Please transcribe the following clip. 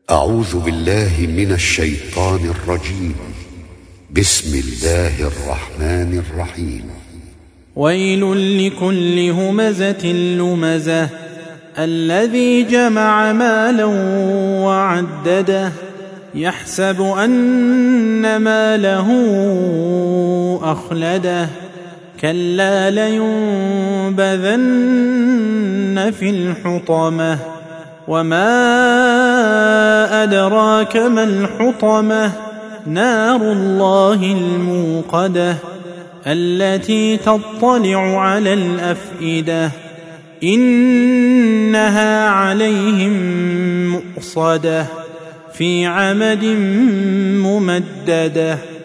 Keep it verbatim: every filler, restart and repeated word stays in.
أعوذ بالله من الشيطان الرجيم. بسم الله الرحمن الرحيم. ويل لكل همزة لمزة الذي جمع مالا وعدده يحسب أن ماله أخلده كلا لينبذن في الحطمة وما أدراك ما الحطمة نار الله الموقدة التي تطلع على الأفئدة إنها عليهم مؤصدة في عمد ممددة.